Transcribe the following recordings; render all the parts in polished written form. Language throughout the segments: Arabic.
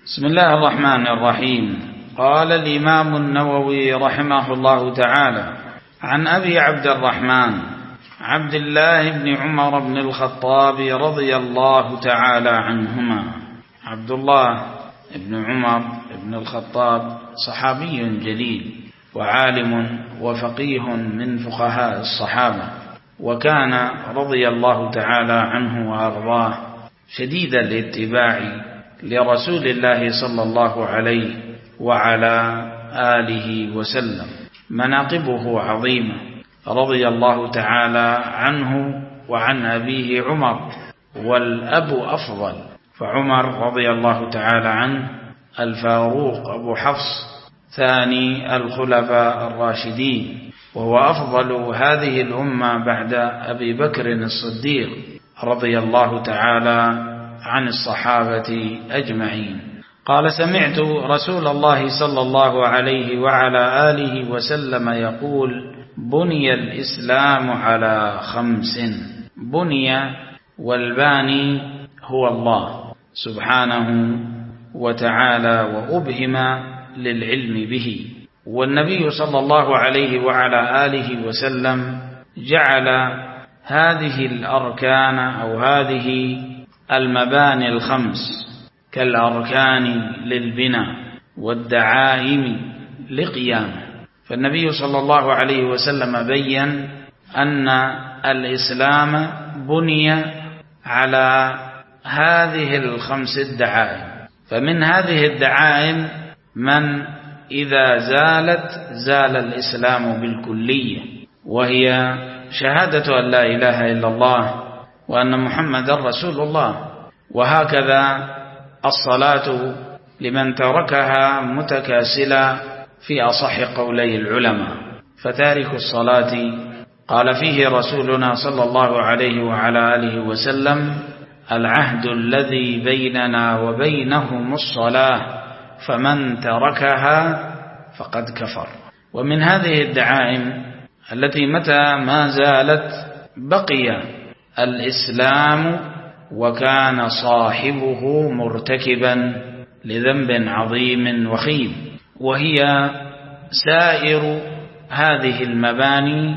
بسم الله الرحمن الرحيم. قال الإمام النووي رحمه الله تعالى: عن أبي عبد الرحمن عبد الله بن عمر بن الخطاب رضي الله تعالى عنهما. عبد الله بن عمر بن الخطاب صحابي جليل وعالم وفقيه من فقهاء الصحابة، وكان رضي الله تعالى عنه وأرضاه شديد الاتباع لرسول الله صلى الله عليه وعلى آله وسلم. مناقبه عظيمة رضي الله تعالى عنه وعن أبيه عمر، والأب أفضل، فعمر رضي الله تعالى عنه الفاروق أبو حفص ثاني الخلفاء الراشدين، وهو أفضل هذه الأمة بعد أبي بكر الصديق رضي الله تعالى عن الصحابة أجمعين. قال: سمعت رسول الله صلى الله عليه وعلى آله وسلم يقول: بني الإسلام على 5. بني، والباني هو الله سبحانه وتعالى، وأبهم للعلم به. والنبي صلى الله عليه وعلى آله وسلم جعل هذه الأركان أو هذه المباني 5 كالأركان للبناء والدعائم لقيامه. فالنبي صلى الله عليه وسلم بيّن أن الإسلام بني على هذه 5 الدعائم. فمن هذه الدعائم من إذا زالت زال الإسلام بالكلية، وهي شهادة أن لا إله إلا الله وأن محمد رسول الله. وهكذا الصلاة لمن تركها متكاسلا في أصح قولي العلماء. فتارك الصلاة قال فيه رسولنا صلى الله عليه وعلى آله وسلم: العهد الذي بيننا وبينهم الصلاة فمن تركها فقد كفر. ومن هذه الدعائم التي متى ما زالت بقي الإسلام وكان صاحبه مرتكبا لذنب عظيم وخيم، وهي سائر هذه المباني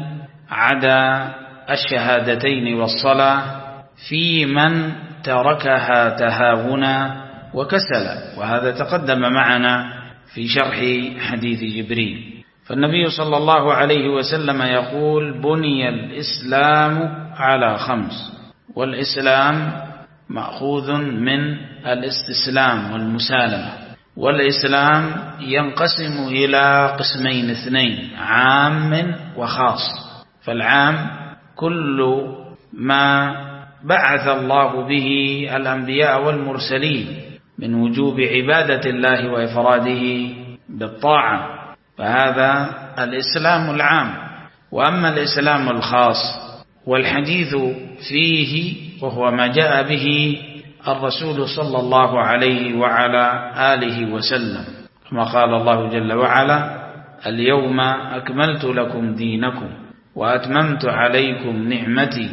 عدا الشهادتين والصلاة في من تركها تهاونا وكسلا، وهذا تقدم معنا في شرح حديث جبريل. فالنبي صلى الله عليه وسلم يقول: بني الإسلام على 5. والإسلام مأخوذ من الاستسلام والمسالمة. والإسلام ينقسم إلى قسمين 2: عام وخاص. فالعام كل ما بعث الله به الأنبياء والمرسلين من وجوب عبادة الله وإفراده بالطاعة، فهذا الإسلام العام. وأما الإسلام الخاص والحديث فيه وهو ما جاء به الرسول صلى الله عليه وعلى آله وسلم، كما قال الله جل وعلا: اليوم أكملت لكم دينكم وأتممت عليكم نعمتي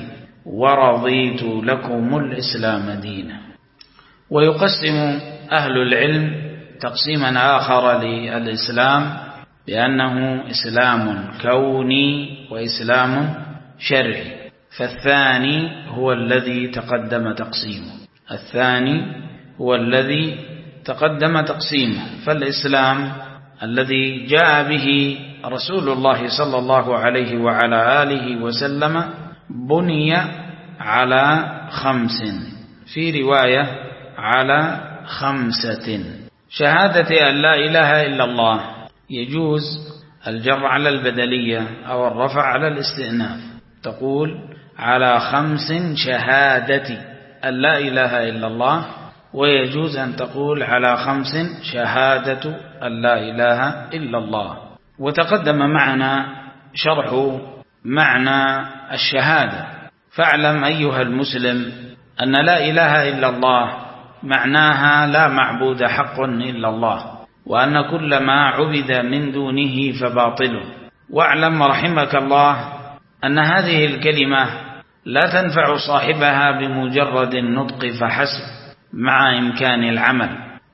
ورضيت لكم الإسلام دينا. ويقسم أهل العلم تقسيما آخر للإسلام بأنه إسلام كوني وإسلام شرعي. فالثاني هو الذي تقدم تقسيمه. فالإسلام الذي جاء به رسول الله صلى الله عليه وعلى آله وسلم بني على 5، في رواية على 5: شهادة أن لا إله إلا الله. يجوز الجر على البدلية أو الرفع على الاستئناف، تقول على 5 شهادة أن لا إله إلا الله، ويجوز أن تقول على 5 شهادة أن لا إله إلا الله. وتقدم معنا شرح معنى الشهادة. فاعلم أيها المسلم أن لا إله إلا الله معناها لا معبود حق إلا الله، وأن كل ما عبد من دونه فباطل. واعلم رحمك الله أن هذه الكلمة لا تنفع صاحبها بمجرد النطق فحسب، مع إمكان العمل،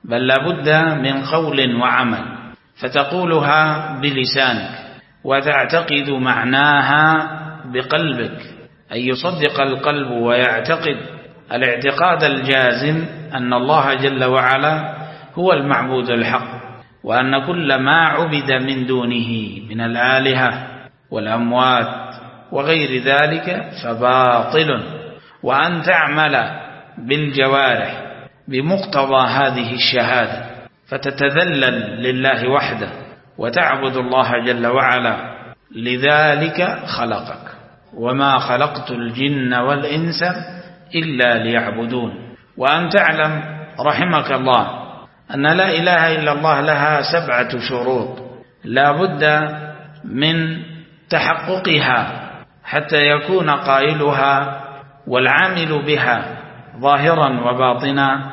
بل لابد من قول وعمل، فتقولها بلسانك وتعتقد معناها بقلبك، أن يصدق القلب ويعتقد الاعتقاد الجازم أن الله جل وعلا هو المعبود الحق، وأن كل ما عبد من دونه من الآلهة والأموات وغير ذلك فباطل، وأن تعمل بالجوارح بمقتضى هذه الشهادة، فتتذلل لله وحده وتعبد الله جل وعلا، لذلك خلقك، وما خلقت الجن والإنس إلا ليعبدون. وأن تعلم رحمك الله أن لا إله إلا الله لها 7 شروط لا بد من تحققها حتى يكون قائلها والعامل بها ظاهرا وباطنا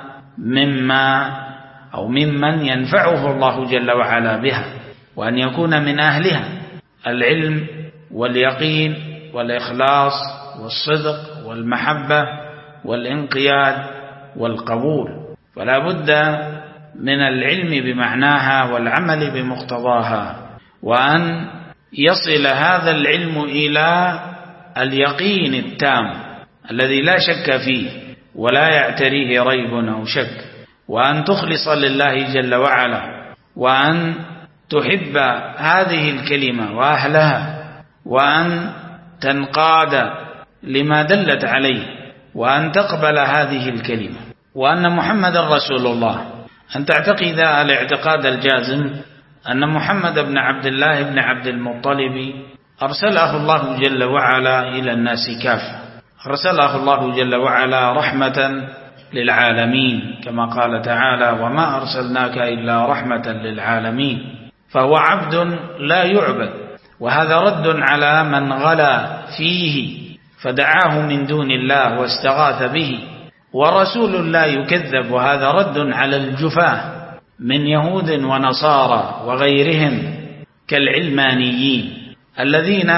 ممن ينفعه الله جل وعلا بها، وأن يكون من أهلها العلم واليقين والإخلاص والصدق والمحبة والانقياد والقبول. فلا بد من العلم بمعناها والعمل بمقتضاها، وأن يصل هذا العلم إلى اليقين التام الذي لا شك فيه ولا يعتريه ريب أو شك، وأن تخلص لله جل وعلا، وأن تحب هذه الكلمة وأهلها، وأن تنقاد لما دلت عليه، وأن تقبل هذه الكلمة، وأن محمد رسول الله، أن تعتقد الاعتقاد الجازم أن محمد بن عبد الله بن عبد المطلب أرسله الله جل وعلا إلى الناس كافة، أرسله الله جل وعلا رحمة للعالمين كما قال تعالى: وما أرسلناك إلا رحمة للعالمين. فهو عبد لا يعبد، وهذا رد على من غلا فيه فدعاه من دون الله واستغاث به، ورسول لا يكذب، وهذا رد على الجفاة من يهود ونصارى وغيرهم كالعلمانيين الذين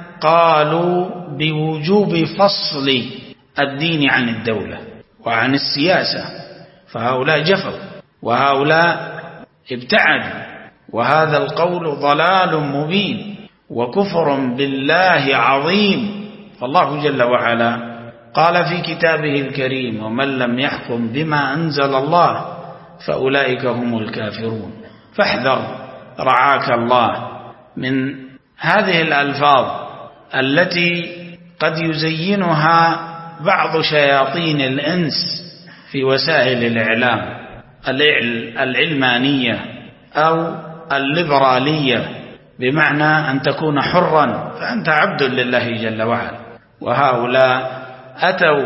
قالوا بوجوب فصل الدين عن الدولة وعن السياسة، فهؤلاء جفوا وهؤلاء ابتعدوا، وهذا القول ضلال مبين وكفر بالله عظيم. فالله جل وعلا قال في كتابه الكريم: ومن لم يحكم بما أنزل الله فأولئك هم الكافرون. فاحذر رعاك الله من هذه الألفاظ التي قد يزينها بعض شياطين الإنس في وسائل الإعلام العلمانية أو الليبرالية، بمعنى أن تكون حرا فأنت عبد لله جل وعلا. وهؤلاء أتوا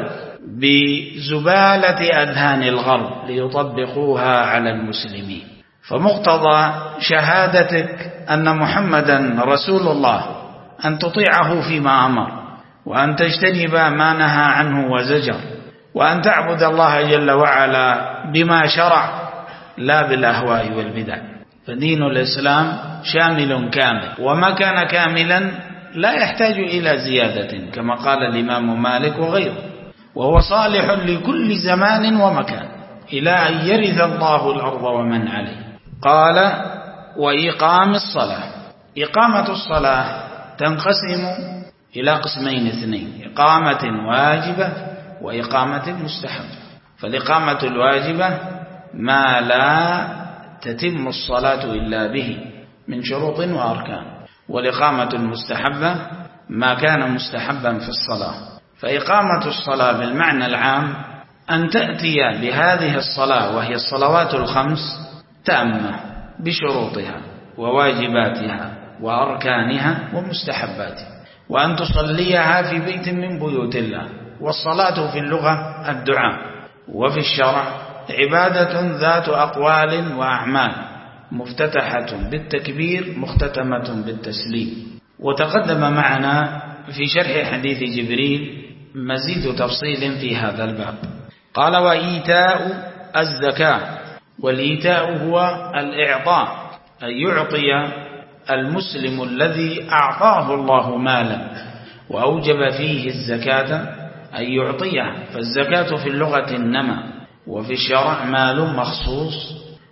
بزبالة أذهان الغرب ليطبقوها على المسلمين. فمقتضى شهادتك أن محمدا رسول الله أن تطيعه فيما أمر، وأن تجتنب ما نهى عنه وزجر، وأن تعبد الله جل وعلا بما شرع لا بالأهواء والبدع. فدين الإسلام شامل كامل، وما كان كاملا لا يحتاج إلى زيادة كما قال الإمام مالك وغيره، وهو صالح لكل زمان ومكان إلى أن يرث الله الأرض ومن عليه. قال: وإقام الصلاة. إقامة الصلاة تنقسم إلى قسمين اثنين: إقامة واجبة وإقامة مستحبة. فالإقامة الواجبة ما لا تتم الصلاة إلا به من شروط وأركان، والإقامة المستحبة ما كان مستحبا في الصلاة. فإقامة الصلاة بالمعنى العام أن تأتي بهذه الصلاة وهي الصلوات الخمس تامة بشروطها وواجباتها وأركانها ومستحباتها، وأن تصليها في بيت من بيوت الله. والصلاة في اللغة الدعاء، وفي الشرع عبادة ذات أقوال وأعمال مفتتحة بالتكبير مختتمة بالتسليم. وتقدم معنا في شرح حديث جبريل مزيد تفصيل في هذا الباب. قال: وإيتاء الزكاة. والإيتاء هو الإعطاء، أن يعطي المسلم الذي أعطاه الله مالا وأوجب فيه الزكاة أن يعطيه. فالزكاة في اللغة النمى، وفي الشرع مال مخصوص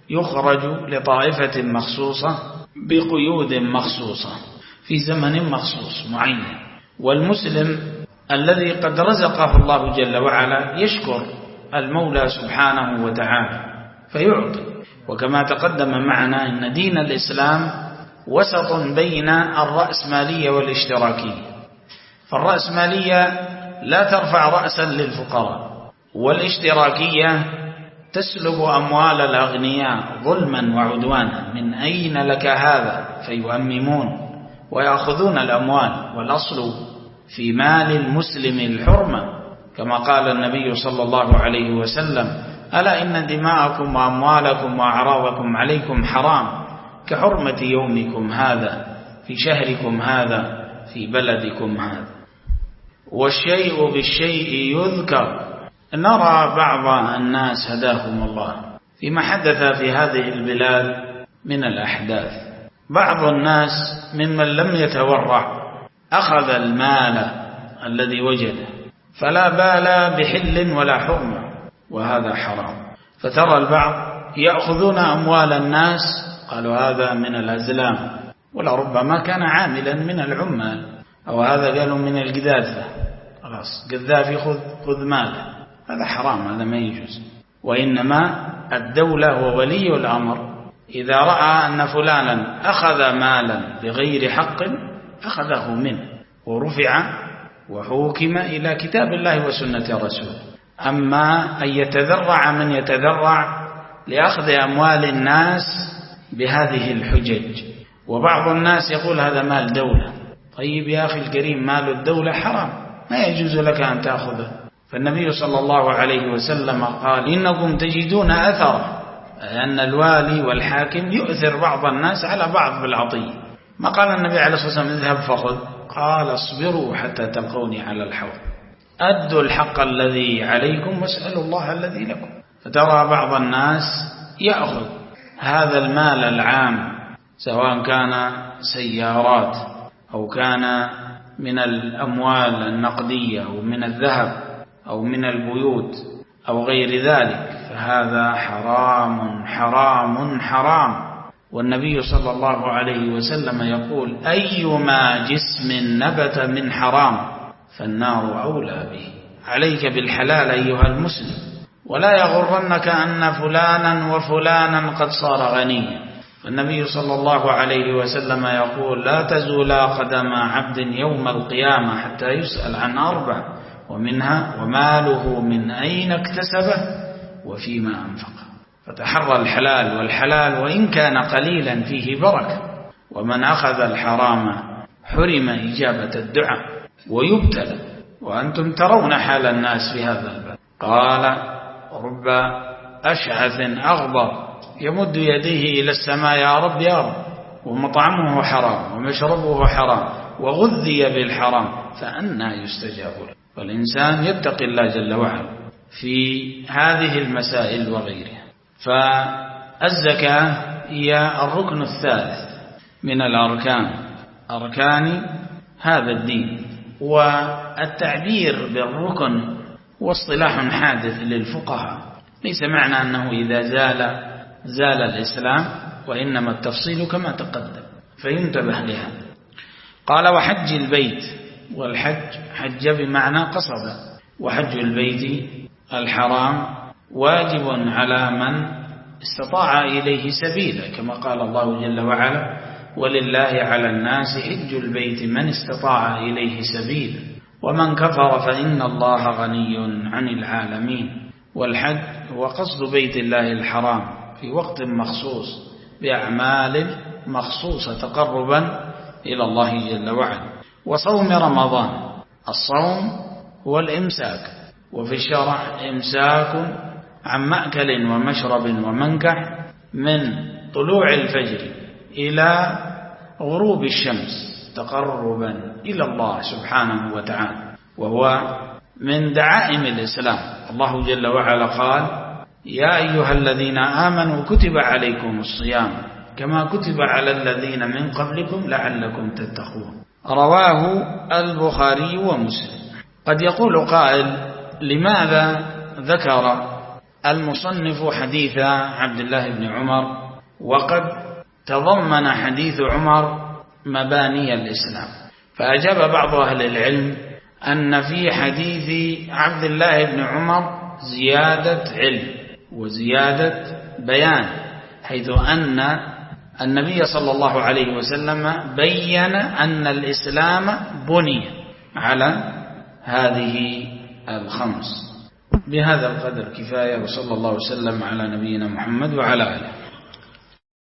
يخرج لطائفة مخصوصة بقيود مخصوصة في زمن مخصوص معين. والمسلم الذي قد رزقه الله جل وعلا يشكر المولى سبحانه وتعالى فيعطي. وكما تقدم معنا أن دين الإسلام وسط بين الرأسمالية والاشتراكية. فالرأسمالية لا ترفع رأسا للفقراء، والاشتراكية تسلب أموال الأغنياء ظلما وعدوانا. من أين لك هذا؟ فيؤممون ويأخذون الأموال، والأصل في مال المسلم الحرمة، كما قال النبي صلى الله عليه وسلم: ألا إن دماءكم وأموالكم وأعراضكم عليكم حرام كحرمة يومكم هذا في شهركم هذا في بلدكم هذا. والشيء بالشيء يذكر. نرى بعض الناس هداهم الله فيما حدث في هذه البلاد من الأحداث، بعض الناس ممن لم يتورع أخذ المال الذي وجده فلا بال بحل ولا حرمة، وهذا حرام. فترى البعض يأخذون أموال الناس، قالوا هذا من الأزلام، ولربما كان عاملا من العمال، أو هذا قالوا من القذافة، خلاص قذافي خذ ماله. هذا حرام، هذا ما يجوز. وإنما الدولة وولي الأمر إذا رأى أن فلانا أخذ مالا بغير حق أخذه منه ورفع وحوكم إلى كتاب الله وسنة رسوله. أما أن يتذرع من يتذرع لأخذ أموال الناس بهذه الحجج. وبعض الناس يقول هذا مال دولة. طيب يا أخي الكريم، مال الدولة حرام، ما يجوز لك أن تأخذه. فالنبي صلى الله عليه وسلم قال: إنكم تجدون أثر، أن الوالي والحاكم يؤثر بعض الناس على بعض بالعطية. ما قال النبي عليه الصلاة والسلام اذهب فخذ، قال اصبروا حتى تلقوني على الحوض، أدوا الحق الذي عليكم واسألوا الله الذي لكم. فترى بعض الناس يأخذ هذا المال العام، سواء كان سيارات أو كان من الأموال النقدية أو من الذهب أو من البيوت أو غير ذلك، فهذا حرام حرام حرام. والنبي صلى الله عليه وسلم يقول: أيما جسم نبت من حرام فالنار أولى به. عليك بالحلال أيها المسلم، ولا يغرنك أن فلانا وفلانا قد صار غنيا. النبي صلى الله عليه وسلم يقول: لا تزول قدم عبد يوم القيامة حتى يسأل عن 4، ومنها وماله من أين اكتسبه وفيما أنفقه. فتحرى الحلال، والحلال وإن كان قليلا فيه بركة. ومن أخذ الحرام حرم إجابة الدعاء ويبتلى. وأنتم ترون حال الناس في هذا الباب. قال: رب أشعث أغبر يمد يديه إلى السماء: يا رب يا رب، ومطعمه حرام ومشربه حرام وغذي بالحرام فأنى يستجاب له. والإنسان يتقي الله جل وعلا في هذه المسائل وغيرها. فالزكاة هي الركن الثالث من أركان هذا الدين. والتعبير بالركن هو اصطلاح حادث للفقهاء، ليس معنى أنه إذا زال الإسلام، وإنما التفصيل كما تقدم، فينتبه لها. قال: وحج البيت. والحج حج بمعنى قصد، وحج البيت الحرام واجب على من استطاع إليه سبيلا، كما قال الله جل وعلا: ولله على الناس حج البيت من استطاع إليه سبيلا ومن كفر فإن الله غني عن العالمين. والحج هو قصد بيت الله الحرام في وقت مخصوص بأعمال مخصوصة تقربا إلى الله جل وعلا. وصوم رمضان. الصوم هو الإمساك، وفي الشرع إمساك عن مأكل ومشرب ومنكح من طلوع الفجر إلى غروب الشمس تقربا إلى الله سبحانه وتعالى، وهو من دعائم الإسلام. الله جل وعلا قال: يا أيها الذين آمنوا كتب عليكم الصيام كما كتب على الذين من قبلكم لعلكم تتقون. رواه البخاري ومسلم. قد يقول قائل: لماذا ذكر المصنف حديث عبد الله بن عمر، وقد تضمن حديث عمر مباني الإسلام، فأجاب بعض أهل العلم أن في حديث عبد الله بن عمر زيادة علم وزيادة بيان، حيث أن النبي صلى الله عليه وسلم بين أن الإسلام بني على هذه الخمس. بهذا القدر كفاية، وصلى الله وسلم على نبينا محمد وعلى آله.